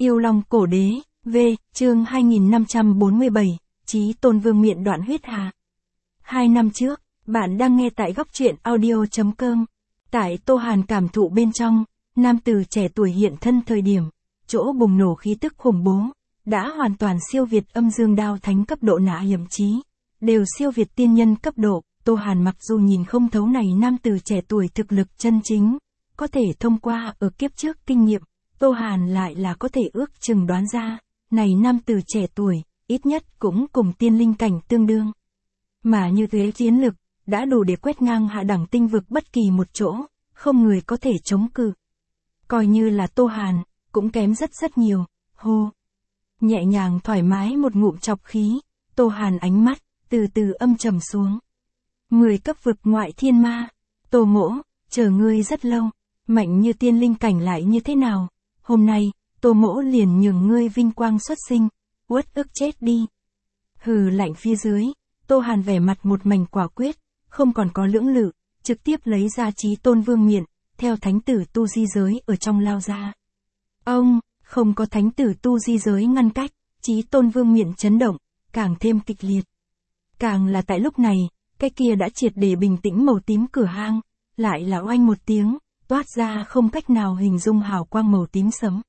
Yêu Long Cổ Đế, V, chương 2547, Chí Tôn Vương miện đoạn huyết hà. 2 năm trước, bạn đang nghe tại góc truyện audio.com. Tại Tô Hàn cảm thụ bên trong, nam tử trẻ tuổi hiện thân thời điểm, chỗ bùng nổ khí tức khủng bố, đã hoàn toàn siêu việt âm dương đao thánh cấp độ nạ hiểm chí, đều siêu việt tiên nhân cấp độ. Tô Hàn mặc dù nhìn không thấu này nam tử trẻ tuổi thực lực chân chính, có thể thông qua ở kiếp trước kinh nghiệm, Tô Hàn lại là có thể ước chừng đoán ra, này nam tử trẻ tuổi, ít nhất cũng cùng tiên linh cảnh tương đương. Mà như thế chiến lực, đã đủ để quét ngang hạ đẳng tinh vực bất kỳ một chỗ, không người có thể chống cự. Coi như là Tô Hàn, cũng kém rất nhiều, hô. Nhẹ nhàng thoải mái một ngụm chọc khí, Tô Hàn ánh mắt, từ từ âm trầm xuống. 10 cấp vực ngoại thiên ma, Tô Mỗ, chờ ngươi rất lâu, mạnh như tiên linh cảnh lại như thế nào, hôm nay, Tô Mỗ liền nhường ngươi vinh quang xuất sinh, uất ức chết đi. Hừ lạnh phía dưới, Tô Hàn vẻ mặt một mảnh quả quyết, không còn có lưỡng lự, trực tiếp lấy ra Chí Tôn Vương miện, theo thánh tử tu di giới ở trong lao ra. Ông, không có thánh tử tu di giới ngăn cách, Chí Tôn Vương miện chấn động, càng thêm kịch liệt. Càng là tại lúc này, cái kia đã triệt để bình tĩnh màu tím cửa hang, lại là oanh một tiếng, toát ra không cách nào hình dung hào quang màu tím sẫm.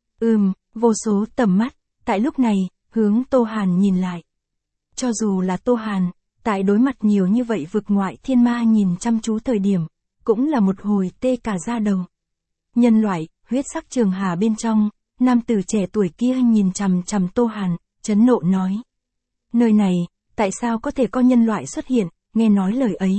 Vô số tầm mắt, tại lúc này, hướng Tô Hàn nhìn lại. Cho dù là Tô Hàn, tại đối mặt nhiều như vậy vực ngoại thiên ma nhìn chăm chú thời điểm, cũng là một hồi tê cả da đầu. Nhân loại, huyết sắc trường hà bên trong, nam tử trẻ tuổi kia nhìn chằm chằm Tô Hàn, chấn nộ nói. Nơi này, tại sao có thể có nhân loại xuất hiện, nghe nói lời ấy,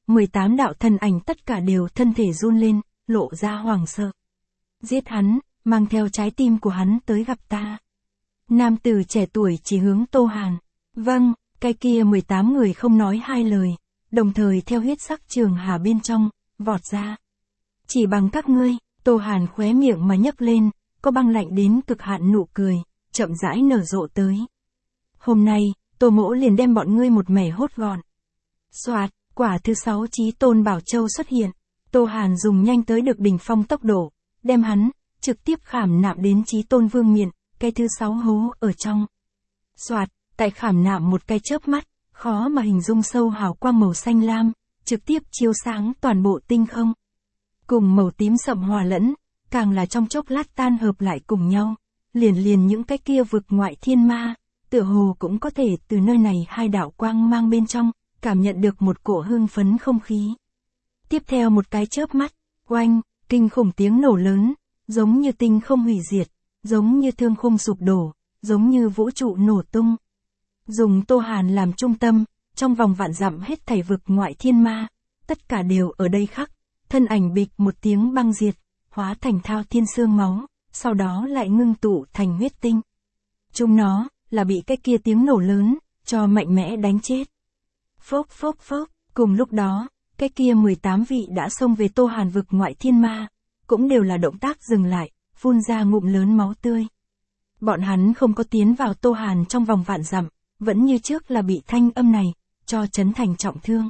18 đạo thần ảnh tất cả đều thân thể run lên, lộ ra hoảng sợ. Giết hắn, mang theo trái tim của hắn tới gặp ta. Nam tử trẻ tuổi chỉ hướng Tô Hàn. Vâng, cái kia 18 người không nói hai lời, đồng thời theo huyết sắc trường hà bên trong, vọt ra. Chỉ bằng các ngươi, Tô Hàn khóe miệng mà nhấc lên, có băng lạnh đến cực hạn nụ cười, chậm rãi nở rộ tới. Hôm nay, Tô Mỗ liền đem bọn ngươi một mẻ hốt gọn. Soạt, quả thứ 6 Chí Tôn Bảo Châu xuất hiện, Tô Hàn dùng nhanh tới được đỉnh phong tốc độ, đem hắn, trực tiếp khảm nạm đến Chí Tôn Vương miện, cái thứ 6 hố ở trong. Soạt, tại khảm nạm một cái chớp mắt, khó mà hình dung sâu hào quang màu xanh lam, trực tiếp chiếu sáng toàn bộ tinh không. Cùng màu tím sậm hòa lẫn, càng là trong chốc lát tan hợp lại cùng nhau, liền những cái kia vực ngoại thiên ma, tựa hồ cũng có thể từ nơi này hai đạo quang mang bên trong, cảm nhận được một cổ hưng phấn không khí. Tiếp theo một cái chớp mắt, oanh, kinh khủng tiếng nổ lớn, giống như tinh không hủy diệt, giống như thương khung sụp đổ, giống như vũ trụ nổ tung. Dùng Tô Hàn làm trung tâm, trong vòng vạn dặm hết thảy vực ngoại thiên ma, tất cả đều ở đây khắc, thân ảnh bịch một tiếng băng diệt, hóa thành thao thiên xương máu, sau đó lại ngưng tụ thành huyết tinh. Chúng nó, là bị cái kia tiếng nổ lớn, cho mạnh mẽ đánh chết. Phốc, cùng lúc đó, cái kia 18 vị đã xông về Tô Hàn vực ngoại thiên ma, cũng đều là động tác dừng lại, phun ra ngụm lớn máu tươi. Bọn hắn không có tiến vào Tô Hàn trong vòng vạn dặm, vẫn như trước là bị thanh âm này, cho chấn thành trọng thương.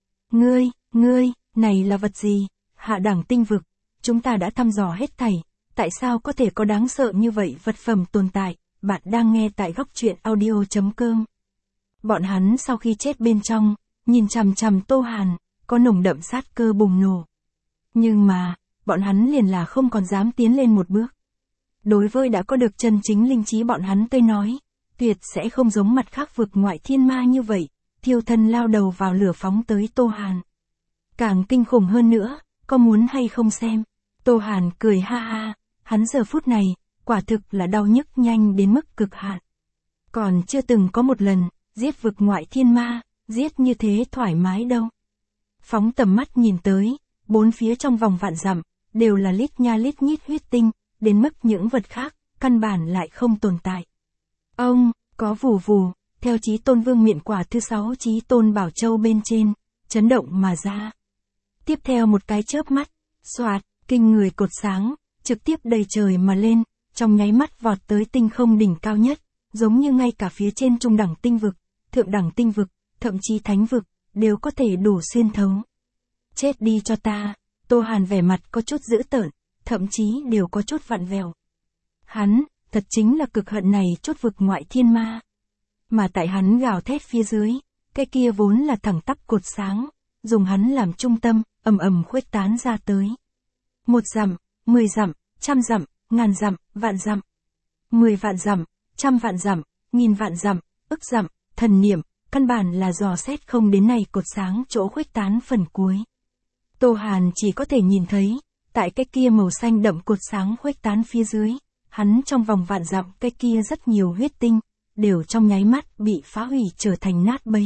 Ngươi, này là vật gì? Hạ đẳng tinh vực, chúng ta đã thăm dò hết thảy, tại sao có thể có đáng sợ như vậy vật phẩm tồn tại? Bạn đang nghe tại góc truyện audio.com. Bọn hắn sau khi chết bên trong, nhìn chằm chằm Tô Hàn, có nồng đậm sát cơ bùng nổ. Nhưng mà, bọn hắn liền là không còn dám tiến lên một bước. Đối với đã có được chân chính linh trí bọn hắn tới nói, tuyệt sẽ không giống mặt khác vực ngoại thiên ma như vậy, thiêu thân lao đầu vào lửa phóng tới Tô Hàn. Càng kinh khủng hơn nữa, có muốn hay không xem? Tô Hàn cười ha ha, hắn giờ phút này, quả thực là đau nhức nhanh đến mức cực hạn. Còn chưa từng có một lần, giết vực ngoại thiên ma, giết như thế thoải mái đâu. Phóng tầm mắt nhìn tới, bốn phía trong vòng vạn dặm, đều là lít nha lít nhít huyết tinh, đến mức những vật khác, căn bản lại không tồn tại. Ông, có vù vù, theo Chí Tôn Vương miện quả thứ 6 Chí Tôn Bảo Châu bên trên, chấn động mà ra. Tiếp theo một cái chớp mắt, xoạt, kinh người cột sáng, trực tiếp đầy trời mà lên, trong nháy mắt vọt tới tinh không đỉnh cao nhất, giống như ngay cả phía trên trung đẳng tinh vực, thượng đẳng tinh vực, thậm chí thánh vực, đều có thể đủ xuyên thấu. Chết đi cho ta, Tô Hàn vẻ mặt có chút dữ tợn, thậm chí đều có chút vặn vẹo. Hắn, thật chính là cực hận này chốt vực ngoại thiên ma. Mà tại hắn gào thét phía dưới, cái kia vốn là thẳng tắp cột sáng, dùng hắn làm trung tâm, ầm ầm khuếch tán ra tới. 1 dặm, 10 dặm, 100 dặm, ngàn dặm, vạn dặm. 10 vạn dặm, 100 vạn dặm, nghìn vạn dặm, ức dặm, thần niệm, căn bản là dò xét không đến này cột sáng chỗ khuếch tán phần cuối. Tô Hàn chỉ có thể nhìn thấy, tại cái kia màu xanh đậm cột sáng khuếch tán phía dưới, hắn trong vòng vạn dặm cái kia rất nhiều huyết tinh, đều trong nháy mắt bị phá hủy trở thành nát bấy.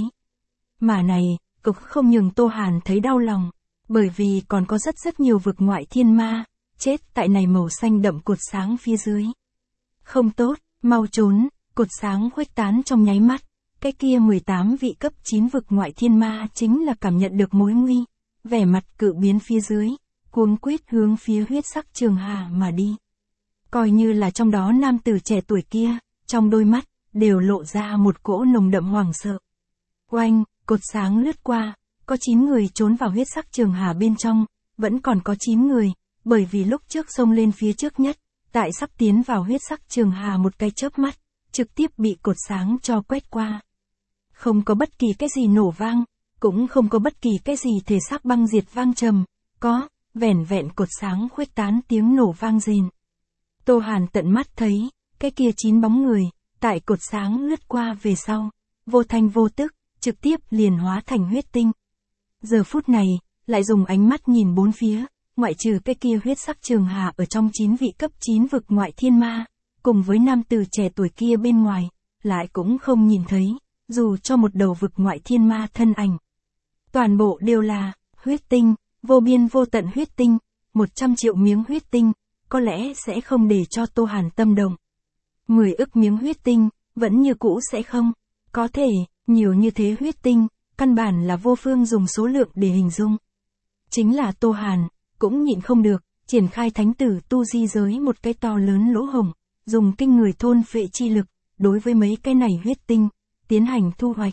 Mà này, cực không nhường Tô Hàn thấy đau lòng, bởi vì còn có rất nhiều vực ngoại thiên ma, chết tại này màu xanh đậm cột sáng phía dưới. Không tốt, mau trốn, cột sáng khuếch tán trong nháy mắt, cái kia 18 vị cấp 9 vực ngoại thiên ma chính là cảm nhận được mối nguy, vẻ mặt cự biến phía dưới, cuống quýt hướng phía huyết sắc trường hà mà đi. Coi như là trong đó nam tử trẻ tuổi kia, trong đôi mắt, đều lộ ra một cỗ nồng đậm hoảng sợ. Oanh, cột sáng lướt qua, có 9 người trốn vào huyết sắc trường hà bên trong, vẫn còn có 9 người, bởi vì lúc trước xông lên phía trước nhất, tại sắp tiến vào huyết sắc trường hà một cái chớp mắt, trực tiếp bị cột sáng cho quét qua. Không có bất kỳ cái gì nổ vang, cũng không có bất kỳ cái gì thể xác băng diệt vang trầm, có, vẻn vẹn cột sáng khuếch tán tiếng nổ vang rền. Tô Hàn tận mắt thấy, cái kia 9 bóng người, tại cột sáng lướt qua về sau, vô thanh vô tức, trực tiếp liền hóa thành huyết tinh. Giờ phút này, lại dùng ánh mắt nhìn bốn phía, ngoại trừ cái kia huyết sắc trường hà ở trong 9 vị cấp 9 vực ngoại thiên ma, cùng với nam tử trẻ tuổi kia bên ngoài, lại cũng không nhìn thấy, dù cho một đầu vực ngoại thiên ma thân ảnh. Toàn bộ đều là, huyết tinh, vô biên vô tận huyết tinh, 100 triệu miếng huyết tinh, có lẽ sẽ không để cho Tô Hàn tâm động. 10 ức miếng huyết tinh, vẫn như cũ sẽ không, có thể, nhiều như thế huyết tinh, căn bản là vô phương dùng số lượng để hình dung. Chính là Tô Hàn, cũng nhịn không được, triển khai thánh tử tu di giới một cái to lớn lỗ hổng, dùng kinh người thôn phệ chi lực, đối với mấy cái này huyết tinh, tiến hành thu hoạch.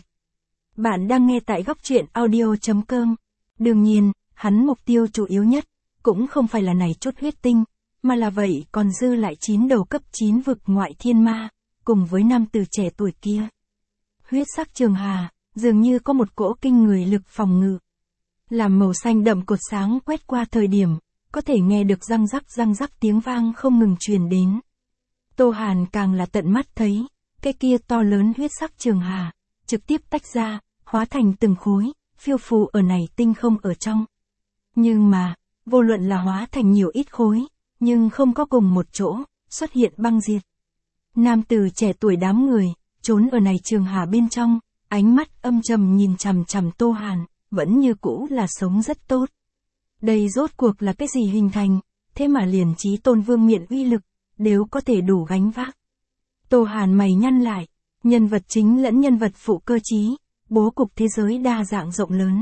Bạn đang nghe tại góc truyện audio.com. Đương nhiên, hắn mục tiêu chủ yếu nhất, cũng không phải là này chút huyết tinh, mà là vậy còn dư lại 9 đầu cấp 9 vực ngoại thiên ma, cùng với nam tử trẻ tuổi kia. Huyết sắc trường hà, dường như có một cỗ kinh người lực phòng ngự. Làm màu xanh đậm cột sáng quét qua thời điểm, có thể nghe được răng rắc tiếng vang không ngừng truyền đến. Tô Hàn càng là tận mắt thấy, cái kia to lớn huyết sắc trường hà, trực tiếp tách ra, hóa thành từng khối, phiêu phù ở này tinh không ở trong. Nhưng mà, vô luận là hóa thành nhiều ít khối, nhưng không có cùng một chỗ, xuất hiện băng diệt. Nam tử trẻ tuổi đám người, trốn ở này trường hà bên trong, ánh mắt âm trầm nhìn chằm chằm Tô Hàn, vẫn như cũ là sống rất tốt. Đây rốt cuộc là cái gì hình thành, thế mà liền Chí Tôn Vương miện uy lực, đều có thể đủ gánh vác. Tô Hàn mày nhăn lại, nhân vật chính lẫn nhân vật phụ cơ chí, bố cục thế giới đa dạng rộng lớn.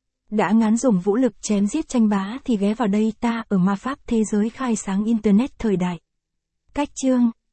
Đã ngán dùng vũ lực chém giết tranh bá thì ghé vào đây ta ở ma pháp thế giới khai sáng internet thời đại. Cách chương